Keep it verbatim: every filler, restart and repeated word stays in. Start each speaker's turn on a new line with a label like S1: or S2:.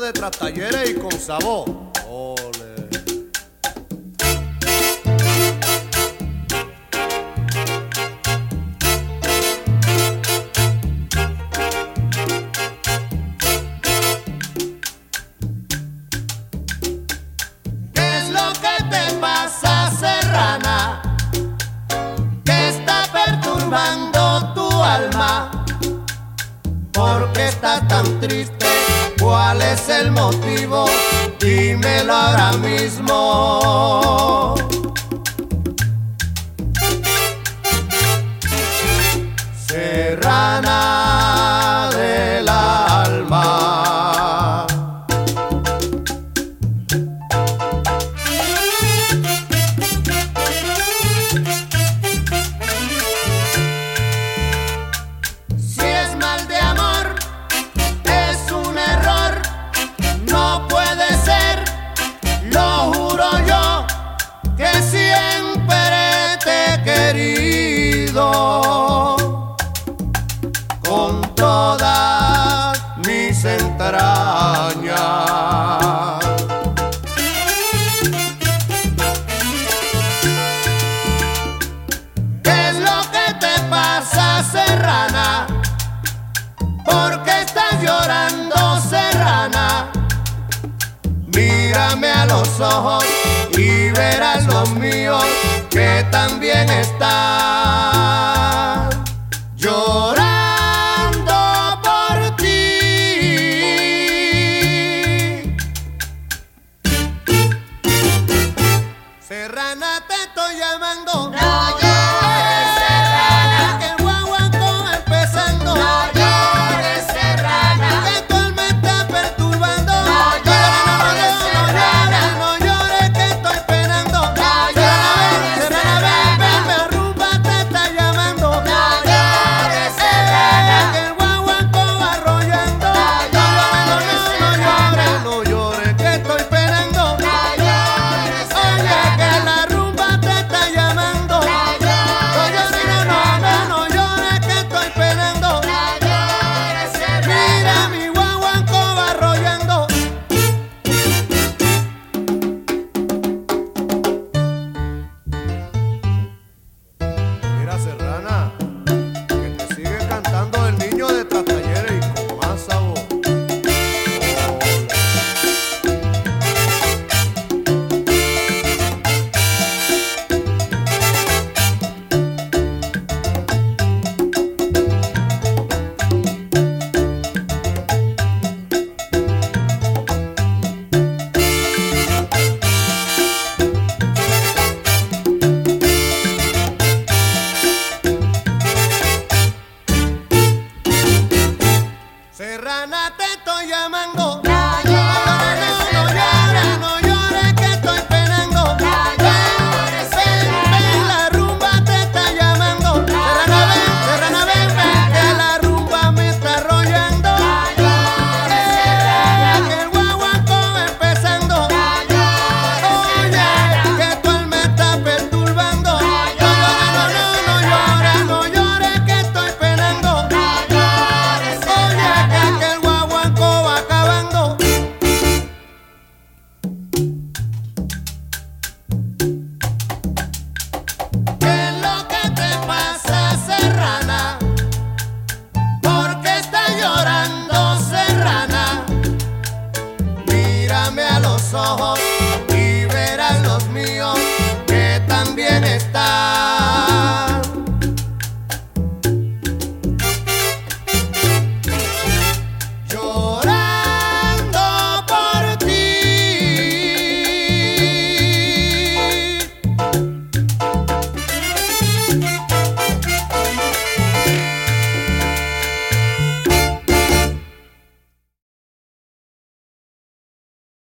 S1: de Trastalleres y con sabor. Ole.
S2: ¿Qué es lo que te pasa, serrana? ¿Qué está perturbando tu alma? ¿Por qué estás tan triste? ¿Cuál es el motivo? Dímelo ahora mismo. Serrana del alma. Si es mal de amor, es un error, no puede ser, lo juro yo, que siempre te he querido con todas mis entrañas. ¿Qué es lo que te pasa, serrana? ¿Por qué estás llorando, serrana? Mírame a los ojos y verás los míos que también están.